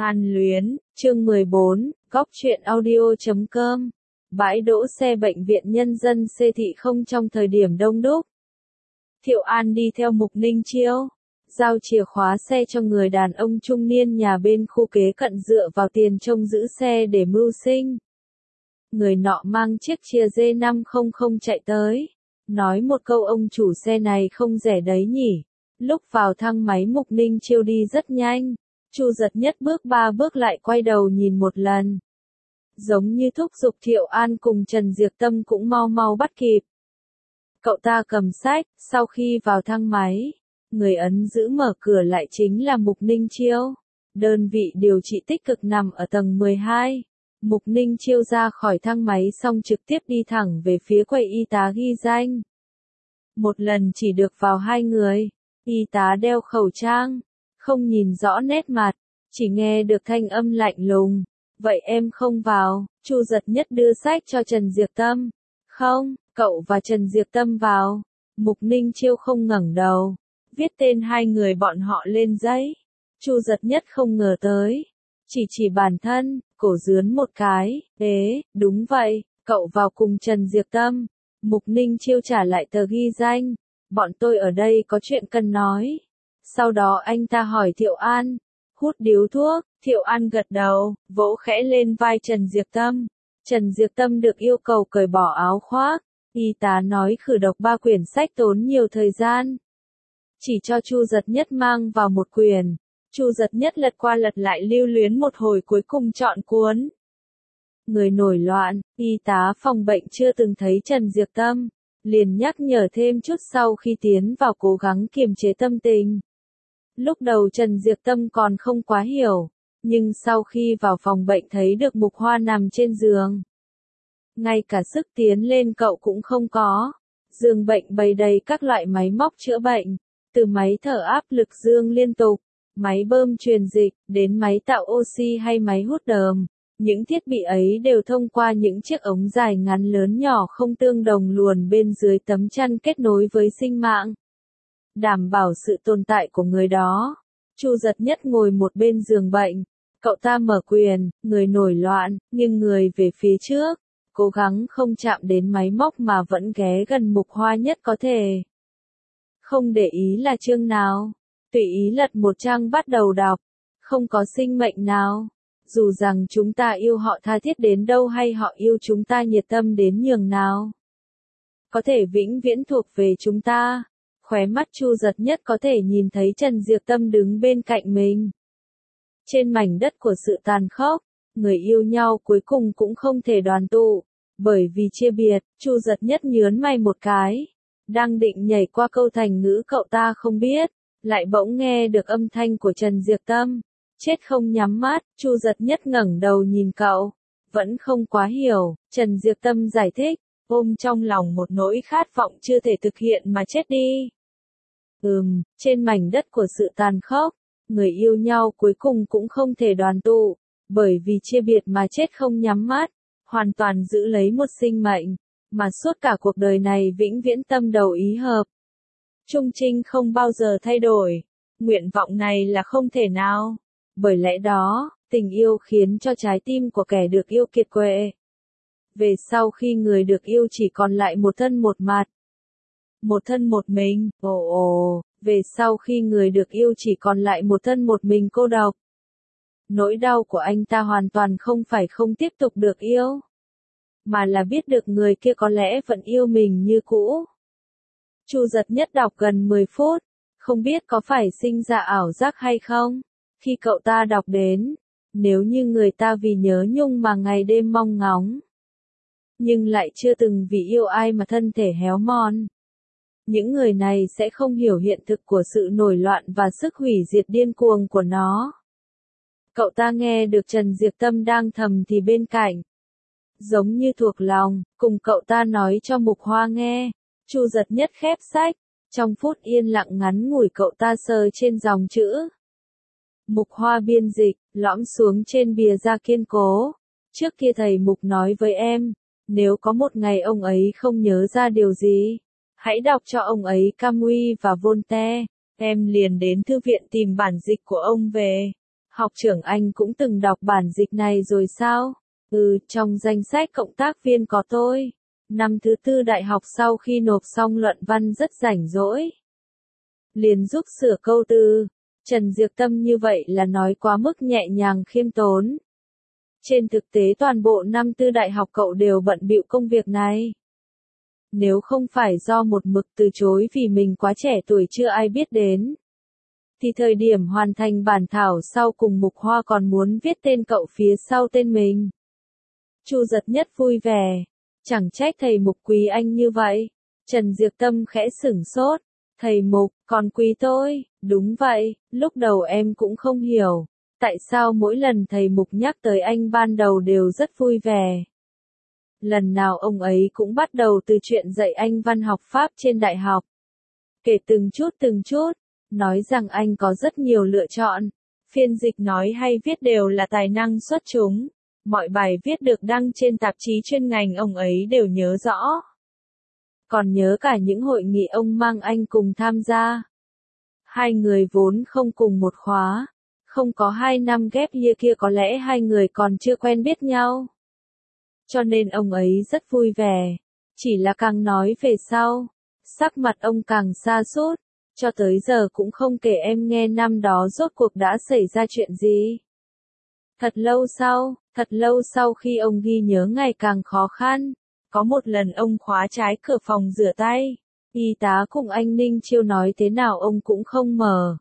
An Luyến, chương 14, góc truyện audio.com. Bãi đỗ xe bệnh viện nhân dân C thị không trong thời điểm đông đúc. Thiệu An đi theo Mục Ninh Chiêu, giao chìa khóa xe cho người đàn ông trung niên nhà bên khu kế cận dựa vào tiền trông giữ xe để mưu sinh. Người nọ mang chiếc chia D500 chạy tới, nói một câu ông chủ xe này không rẻ đấy nhỉ. Lúc vào thang máy Mục Ninh Chiêu đi rất nhanh. Chu Giật Nhất bước 3 bước lại quay đầu nhìn một lần. Giống như thúc giục Thiệu An cùng Trần Diệp Tâm cũng mau mau bắt kịp. Cậu ta cầm sách, sau khi vào thang máy, người ấn giữ mở cửa lại chính là Mục Ninh Chiêu. Đơn vị điều trị tích cực nằm ở tầng 12. Mục Ninh Chiêu ra khỏi thang máy xong trực tiếp đi thẳng về phía quầy y tá ghi danh. Một lần chỉ được vào 2 người, y tá đeo khẩu trang. Không nhìn rõ nét mặt, chỉ nghe được thanh âm lạnh lùng. Vậy em không vào, Chu Giật Nhất đưa sách cho Trần Diệp Tâm. Không, cậu và Trần Diệp Tâm vào. Mục Ninh Chiêu không ngẩng đầu, viết tên 2 người bọn họ lên giấy. Chu Giật Nhất không ngờ tới, chỉ bản thân, cổ rướn một cái. Đúng vậy, cậu vào cùng Trần Diệp Tâm. Mục Ninh Chiêu trả lại tờ ghi danh. Bọn tôi ở đây có chuyện cần nói. Sau đó anh ta hỏi Thiệu An, hút điếu thuốc. Thiệu An gật đầu, vỗ khẽ lên vai Trần Diệp Tâm. Trần Diệp Tâm được yêu cầu cởi bỏ áo khoác. Y tá nói khử độc 3 quyển sách tốn nhiều thời gian. Chỉ cho Chu Giật Nhất mang vào một quyển. Chu Giật Nhất lật qua lật lại lưu luyến một hồi cuối cùng chọn cuốn. Người nổi loạn, y tá phòng bệnh chưa từng thấy Trần Diệp Tâm, liền nhắc nhở thêm chút sau khi tiến vào cố gắng kiềm chế tâm tình. Lúc đầu Trần Diệp Tâm còn không quá hiểu, nhưng sau khi vào phòng bệnh thấy được Mục Hoa nằm trên giường. Ngay cả sức tiến lên cậu cũng không có. Giường bệnh bày đầy các loại máy móc chữa bệnh, từ máy thở áp lực dương liên tục, máy bơm truyền dịch, đến máy tạo oxy hay máy hút đờm. Những thiết bị ấy đều thông qua những chiếc ống dài ngắn lớn nhỏ không tương đồng luồn bên dưới tấm chăn kết nối với sinh mạng. Đảm bảo sự tồn tại của người đó. Chu Giật Nhất ngồi một bên giường bệnh. Cậu ta mở quyền, người nổi loạn, nghiêng người về phía trước. Cố gắng không chạm đến máy móc mà vẫn ghé gần Mục Hoa nhất có thể. Không để ý là chương nào. Tùy ý lật một trang bắt đầu đọc. Không có sinh mệnh nào. Dù rằng chúng ta yêu họ tha thiết đến đâu hay họ yêu chúng ta nhiệt tâm đến nhường nào. Có thể vĩnh viễn thuộc về chúng ta. Khóe mắt Chu Giật Nhất có thể nhìn thấy Trần Diệp Tâm đứng bên cạnh mình. Trên mảnh đất của sự tàn khốc, người yêu nhau cuối cùng cũng không thể đoàn tụ. Bởi vì chia biệt, Chu Giật Nhất nhớn mày một cái. Đang định nhảy qua câu thành ngữ cậu ta không biết, lại bỗng nghe được âm thanh của Trần Diệp Tâm. Chết không nhắm mắt, Chu Giật Nhất ngẩng đầu nhìn cậu. Vẫn không quá hiểu, Trần Diệp Tâm giải thích, ôm trong lòng một nỗi khát vọng chưa thể thực hiện mà chết đi. Trên mảnh đất của sự tàn khốc, người yêu nhau cuối cùng cũng không thể đoàn tụ, bởi vì chia biệt mà chết không nhắm mắt, hoàn toàn giữ lấy một sinh mệnh, mà suốt cả cuộc đời này vĩnh viễn tâm đầu ý hợp. Trung trinh không bao giờ thay đổi, nguyện vọng này là không thể nào. Bởi lẽ đó, tình yêu khiến cho trái tim của kẻ được yêu kiệt quệ. Về sau khi người được yêu chỉ còn lại một thân một mặt. Một thân một mình, về sau khi người được yêu chỉ còn lại một thân một mình cô độc. Nỗi đau của anh ta hoàn toàn không phải không tiếp tục được yêu, mà là biết được người kia có lẽ vẫn yêu mình như cũ. Chu Giật Nhất đọc gần 10 phút, không biết có phải sinh ra ảo giác hay không, khi cậu ta đọc đến, nếu như người ta vì nhớ nhung mà ngày đêm mong ngóng, nhưng lại chưa từng vì yêu ai mà thân thể héo mòn. Những người này sẽ không hiểu hiện thực của sự nổi loạn và sức hủy diệt điên cuồng của nó. Cậu ta nghe được Trần Diệp Tâm đang thầm thì bên cạnh. Giống như thuộc lòng, cùng cậu ta nói cho Mục Hoa nghe. Chu Giật Nhất khép sách. Trong phút yên lặng ngắn ngủi cậu ta sờ trên dòng chữ. Mục Hoa biên dịch, lõm xuống trên bìa da kiên cố. Trước kia thầy Mục nói với em, nếu có một ngày ông ấy không nhớ ra điều gì, hãy đọc cho ông ấy Camus và Voltaire. Em liền đến thư viện tìm bản dịch của ông về. Học trưởng anh cũng từng đọc bản dịch này rồi sao? Ừ, trong danh sách cộng tác viên có tôi. Năm thứ tư đại học sau khi nộp xong luận văn rất rảnh rỗi. Liền giúp sửa câu từ. Trần Diệp Tâm như vậy là nói quá mức nhẹ nhàng khiêm tốn. Trên thực tế toàn bộ năm tư đại học cậu đều bận bịu công việc này. Nếu không phải do một mực từ chối vì mình quá trẻ tuổi chưa ai biết đến, thì thời điểm hoàn thành bản thảo sau cùng Mục Hoa còn muốn viết tên cậu phía sau tên mình. Chu Giật Nhất vui vẻ. Chẳng trách thầy Mục quý anh như vậy. Trần Diệp Tâm khẽ sửng sốt. Thầy Mục, còn quý tôi? Đúng vậy, lúc đầu em cũng không hiểu. Tại sao mỗi lần thầy Mục nhắc tới anh ban đầu đều rất vui vẻ. Lần nào ông ấy cũng bắt đầu từ chuyện dạy anh văn học Pháp trên đại học. Kể từng chút, nói rằng anh có rất nhiều lựa chọn. Phiên dịch nói hay viết đều là tài năng xuất chúng. Mọi bài viết được đăng trên tạp chí chuyên ngành ông ấy đều nhớ rõ. Còn nhớ cả những hội nghị ông mang anh cùng tham gia. Hai người vốn không cùng một khóa. Không có 2 năm ghép year kia có lẽ hai người còn chưa quen biết nhau. Cho nên ông ấy rất vui vẻ. Chỉ là càng nói về sau, sắc mặt ông càng sa sút. Cho tới giờ cũng không kể em nghe năm đó rốt cuộc đã xảy ra chuyện gì. Thật lâu sau khi ông ghi nhớ ngày càng khó khăn, có một lần ông khóa trái cửa phòng rửa tay, y tá cùng anh Ninh Chiêu nói thế nào ông cũng không mở.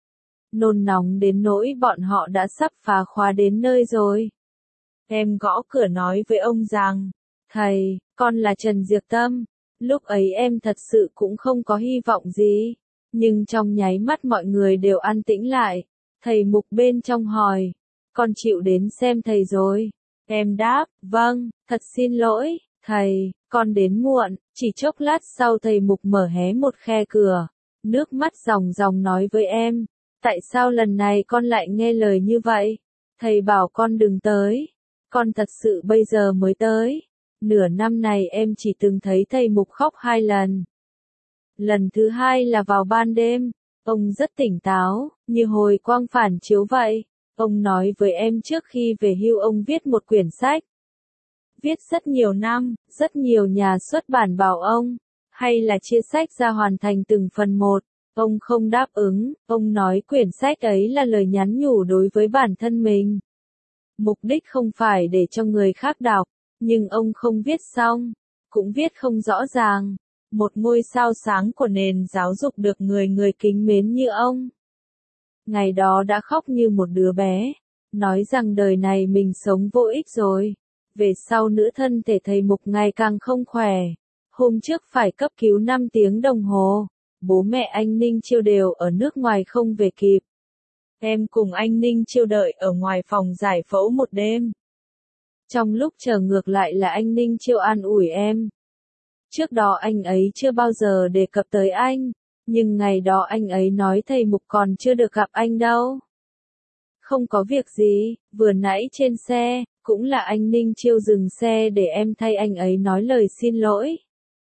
Nôn nóng đến nỗi bọn họ đã sắp phá khóa đến nơi rồi. Em gõ cửa nói với ông rằng, thầy, con là Trần Diệp Tâm. Lúc ấy em thật sự cũng không có hy vọng gì. Nhưng trong nháy mắt mọi người đều an tĩnh lại. Thầy Mục bên trong hỏi, con chịu đến xem thầy rồi. Em đáp, vâng, thật xin lỗi, thầy, con đến muộn. Chỉ chốc lát sau thầy Mục mở hé một khe cửa. Nước mắt ròng ròng nói với em, tại sao lần này con lại nghe lời như vậy? Thầy bảo con đừng tới. Con thật sự bây giờ mới tới. Nửa năm này em chỉ từng thấy thầy Mục khóc 2 lần. Lần thứ 2 là vào ban đêm. Ông rất tỉnh táo, như hồi quang phản chiếu vậy. Ông nói với em trước khi về hưu ông viết một quyển sách. Viết rất nhiều năm, rất nhiều nhà xuất bản bảo ông, hay là chia sách ra hoàn thành từng phần một. Ông không đáp ứng, ông nói quyển sách ấy là lời nhắn nhủ đối với bản thân mình. Mục đích không phải để cho người khác đọc, nhưng ông không viết xong, cũng viết không rõ ràng. Một ngôi sao sáng của nền giáo dục được người người kính mến như ông. Ngày đó đã khóc như một đứa bé, nói rằng đời này mình sống vô ích rồi. Về sau nữ thân thể thầy Mục ngày càng không khỏe. Hôm trước phải cấp cứu 5 tiếng đồng hồ. Bố mẹ anh Ninh Chiêu đều ở nước ngoài không về kịp. Em cùng anh Ninh Chiêu đợi ở ngoài phòng giải phẫu một đêm. Trong lúc chờ ngược lại là anh Ninh Chiêu an ủi em. Trước đó anh ấy chưa bao giờ đề cập tới anh, nhưng ngày đó anh ấy nói thầy Mục còn chưa được gặp anh đâu. Không có việc gì, vừa nãy trên xe, cũng là anh Ninh Chiêu dừng xe để em thay anh ấy nói lời xin lỗi.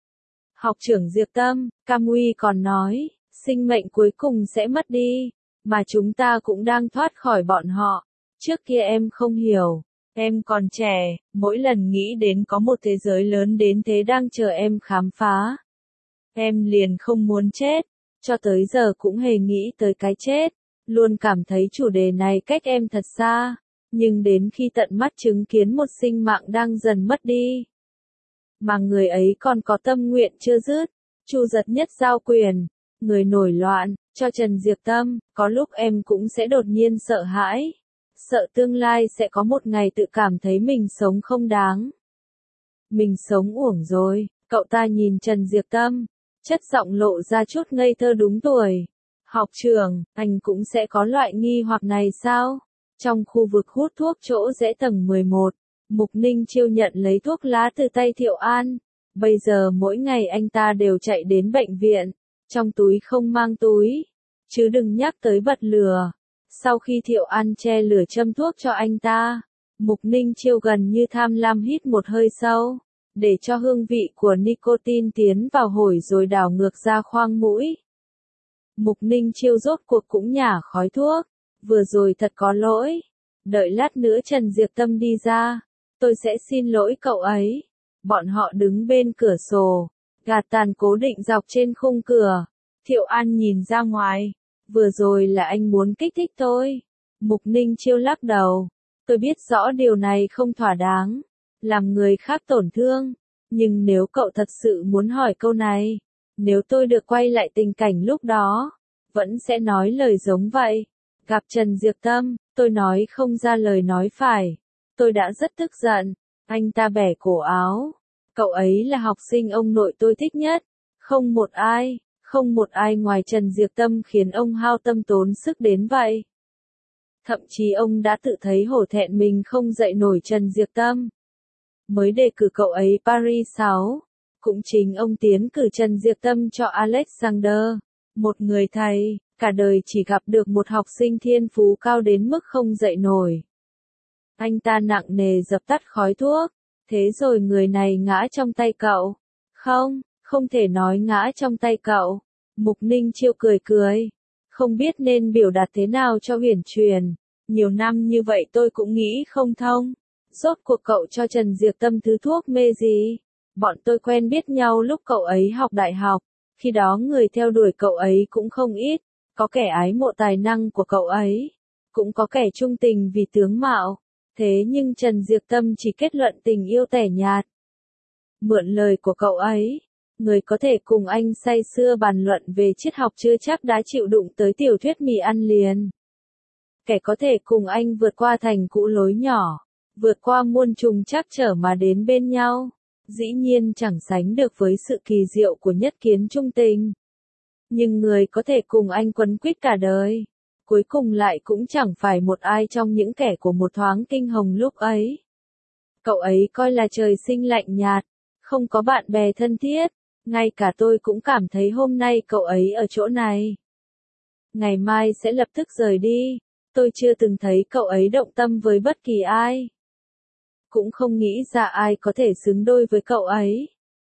Học trưởng Diệp Tâm, Cam Uy còn nói, sinh mệnh cuối cùng sẽ mất đi, mà chúng ta cũng đang thoát khỏi bọn họ. Trước kia em không hiểu, em còn trẻ, mỗi lần nghĩ đến có một thế giới lớn đến thế đang chờ em khám phá. Em liền không muốn chết, cho tới giờ cũng hề nghĩ tới cái chết, luôn cảm thấy chủ đề này cách em thật xa, nhưng đến khi tận mắt chứng kiến một sinh mạng đang dần mất đi, mà người ấy còn có tâm nguyện chưa dứt, Chu Giật Nhất giao quyền, người nổi loạn, cho Trần Diệp Tâm, có lúc em cũng sẽ đột nhiên sợ hãi. Sợ tương lai sẽ có một ngày tự cảm thấy mình sống không đáng. Mình sống uổng rồi, cậu ta nhìn Trần Diệp Tâm, chất giọng lộ ra chút ngây thơ đúng tuổi. Học trưởng, anh cũng sẽ có loại nghi hoặc này sao? Trong khu vực hút thuốc chỗ rẽ tầng 11, Mục Ninh Chiêu nhận lấy thuốc lá từ tay Thiệu An. Bây giờ mỗi ngày anh ta đều chạy đến bệnh viện, trong túi không mang túi, chứ đừng nhắc tới bật lửa. Sau khi Thiệu An che lửa châm thuốc cho anh ta, Mục Ninh Chiêu gần như tham lam hít một hơi sâu, để cho hương vị của nicotine tiến vào hổi rồi đảo ngược ra khoang mũi. Mục Ninh Chiêu rốt cuộc cũng nhả khói thuốc, vừa rồi thật có lỗi. Đợi lát nữa Trần Diệp Tâm đi ra, tôi sẽ xin lỗi cậu ấy. Bọn họ đứng bên cửa sổ, gạt tàn cố định dọc trên khung cửa. Thiệu An nhìn ra ngoài, vừa rồi là anh muốn kích thích tôi. Mục Ninh Chiêu lắc đầu, tôi biết rõ điều này không thỏa đáng, làm người khác tổn thương, nhưng nếu cậu thật sự muốn hỏi câu này, nếu tôi được quay lại tình cảnh lúc đó, vẫn sẽ nói lời giống vậy. Gặp Trần Diệp Tâm, tôi nói không ra lời nói phải. Tôi đã rất tức giận. Anh ta bẻ cổ áo. Cậu ấy là học sinh ông nội tôi thích nhất. Không một ai ngoài Trần Diệp Tâm khiến ông hao tâm tốn sức đến vậy. Thậm chí ông đã tự thấy hổ thẹn mình không dạy nổi Trần Diệp Tâm. Mới đề cử cậu ấy Paris 6. Cũng chính ông tiến cử Trần Diệp Tâm cho Alexander. Một người thầy, cả đời chỉ gặp được một học sinh thiên phú cao đến mức không dạy nổi. Anh ta nặng nề dập tắt khói thuốc. Thế rồi người này ngã trong tay cậu. Không thể nói ngã trong tay cậu. Mục Ninh Chiêu cười cười. Không biết nên biểu đạt thế nào cho huyền truyền. Nhiều năm như vậy tôi cũng nghĩ không thông. Rốt cuộc cậu cho Trần Diệp Tâm thứ thuốc mê gì? Bọn tôi quen biết nhau lúc cậu ấy học đại học. Khi đó người theo đuổi cậu ấy cũng không ít. Có kẻ ái mộ tài năng của cậu ấy. Cũng có kẻ trung tình vì tướng mạo. Thế nhưng Trần Diệp Tâm chỉ kết luận tình yêu tẻ nhạt. Mượn lời của cậu ấy, người có thể cùng anh say sưa bàn luận về triết học chưa chắc đã chịu đụng tới tiểu thuyết mì ăn liền. Kẻ có thể cùng anh vượt qua thành cũ lối nhỏ, vượt qua muôn trùng trắc trở mà đến bên nhau, dĩ nhiên chẳng sánh được với sự kỳ diệu của nhất kiến trung tình. Nhưng người có thể cùng anh quấn quýt cả đời, cuối cùng lại cũng chẳng phải một ai trong những kẻ của một thoáng kinh hồng lúc ấy. Cậu ấy coi là trời sinh lạnh nhạt, không có bạn bè thân thiết, ngay cả tôi cũng cảm thấy hôm nay cậu ấy ở chỗ này. Ngày mai sẽ lập tức rời đi, tôi chưa từng thấy cậu ấy động tâm với bất kỳ ai. Cũng không nghĩ ra ai có thể xứng đôi với cậu ấy.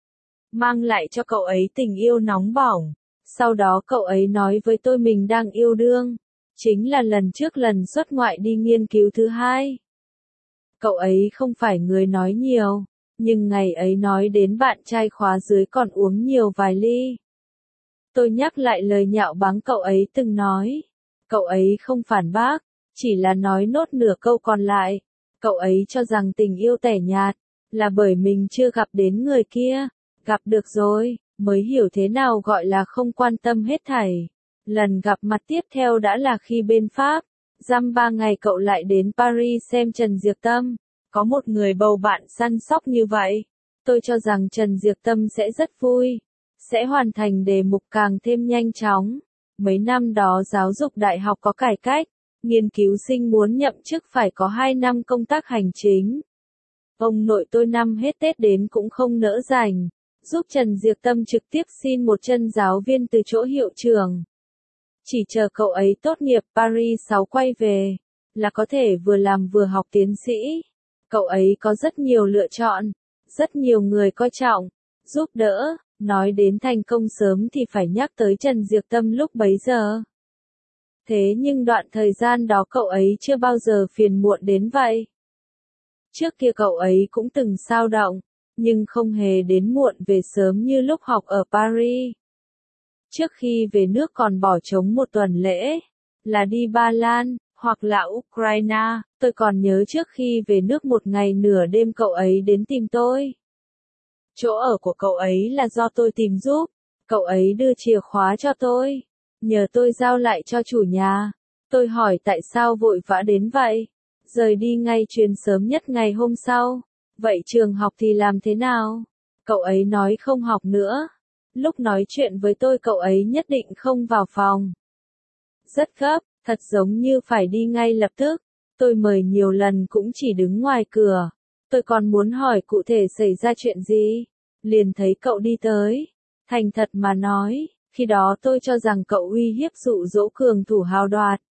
Mang lại cho cậu ấy tình yêu nóng bỏng. Sau đó cậu ấy nói với tôi mình đang yêu đương. Chính là lần trước lần xuất ngoại đi nghiên cứu thứ hai. Cậu ấy không phải người nói nhiều, nhưng ngày ấy nói đến bạn trai khóa dưới còn uống nhiều vài ly. Tôi nhắc lại lời nhạo báng cậu ấy từng nói. Cậu ấy không phản bác, chỉ là nói nốt nửa câu còn lại. Cậu ấy cho rằng tình yêu tẻ nhạt, là bởi mình chưa gặp đến người kia. Gặp được rồi, mới hiểu thế nào gọi là không quan tâm hết thảy. Lần gặp mặt tiếp theo đã là khi bên Pháp. Dăm 3 ngày cậu lại đến Paris xem Trần Diệp Tâm. Có một người bầu bạn săn sóc như vậy. Tôi cho rằng Trần Diệp Tâm sẽ rất vui. Sẽ hoàn thành đề mục càng thêm nhanh chóng. Mấy năm đó giáo dục đại học có cải cách. Nghiên cứu sinh muốn nhậm chức phải có 2 năm công tác hành chính. Ông nội tôi năm hết Tết đến cũng không nỡ rảnh. Giúp Trần Diệp Tâm trực tiếp xin một chân giáo viên từ chỗ hiệu trưởng. Chỉ chờ cậu ấy tốt nghiệp Paris 6 quay về, là có thể vừa làm vừa học tiến sĩ. Cậu ấy có rất nhiều lựa chọn, rất nhiều người coi trọng, giúp đỡ. Nói đến thành công sớm thì phải nhắc tới Trần Diệp Tâm lúc bấy giờ. Thế nhưng đoạn thời gian đó cậu ấy chưa bao giờ phiền muộn đến vậy. Trước kia cậu ấy cũng từng xao động, nhưng không hề đến muộn về sớm như lúc học ở Paris. Trước khi về nước còn bỏ trống một tuần lễ, là đi Ba Lan, hoặc là Ukraine. Tôi còn nhớ trước khi về nước một ngày nửa đêm cậu ấy đến tìm tôi. Chỗ ở của cậu ấy là do tôi tìm giúp. Cậu ấy đưa chìa khóa cho tôi, nhờ tôi giao lại cho chủ nhà. Tôi hỏi tại sao vội vã đến vậy. Rời đi ngay chuyến sớm nhất ngày hôm sau. Vậy trường học thì làm thế nào? Cậu ấy nói không học nữa. Lúc nói chuyện với tôi cậu ấy nhất định không vào phòng. Rất gấp, thật giống như phải đi ngay lập tức. Tôi mời nhiều lần cũng chỉ đứng ngoài cửa. Tôi còn muốn hỏi cụ thể xảy ra chuyện gì. Liền thấy cậu đi tới. Thành thật mà nói, khi đó tôi cho rằng cậu uy hiếp dụ dỗ cường thủ hào đoạt.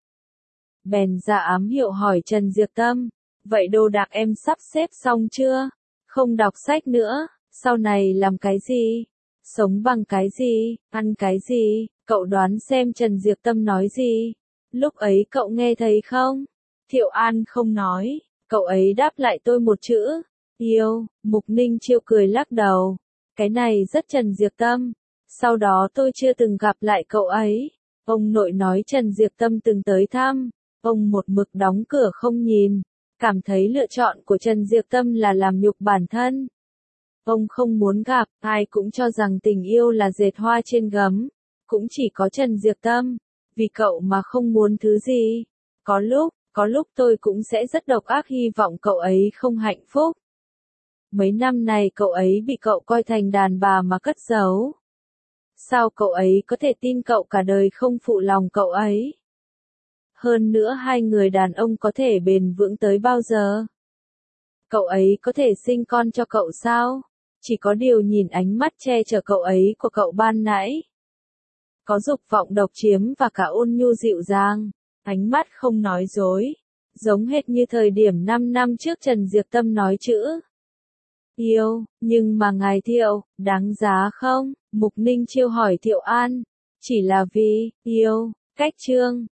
Bèn ra ám hiệu hỏi Trần Diệp Tâm. Vậy đồ đạc em sắp xếp xong chưa? Không đọc sách nữa, sau này làm cái gì? Sống bằng cái gì? Ăn cái gì? Cậu đoán xem Trần Diệp Tâm nói gì? Lúc ấy cậu nghe thấy không? Thiệu An không nói, cậu ấy đáp lại tôi một chữ, yêu. Mục Ninh Chiêu cười lắc đầu, cái này rất Trần Diệp Tâm. Sau đó tôi chưa từng gặp lại cậu ấy. Ông nội nói Trần Diệp Tâm từng tới thăm, ông một mực đóng cửa không nhìn, cảm thấy lựa chọn của Trần Diệp Tâm là làm nhục bản thân. Ông không muốn gặp, ai cũng cho rằng tình yêu là dệt hoa trên gấm, cũng chỉ có Trần Diệp Tâm, vì cậu mà không muốn thứ gì. Có lúc tôi cũng sẽ rất độc ác hy vọng cậu ấy không hạnh phúc. Mấy năm này cậu ấy bị cậu coi thành đàn bà mà cất giấu. Sao cậu ấy có thể tin cậu cả đời không phụ lòng cậu ấy? Hơn nữa hai người đàn ông có thể bền vững tới bao giờ? Cậu ấy có thể sinh con cho cậu sao? Chỉ có điều nhìn ánh mắt che chở cậu ấy của cậu ban nãy. Có dục vọng độc chiếm và cả ôn nhu dịu dàng. Ánh mắt không nói dối. Giống hệt như thời điểm 5 năm trước Trần Diệp Tâm nói chữ yêu, nhưng mà ngài Thiệu, đáng giá không? Mục Ninh Chiêu hỏi Thiệu An. Chỉ là vì yêu. Cách chương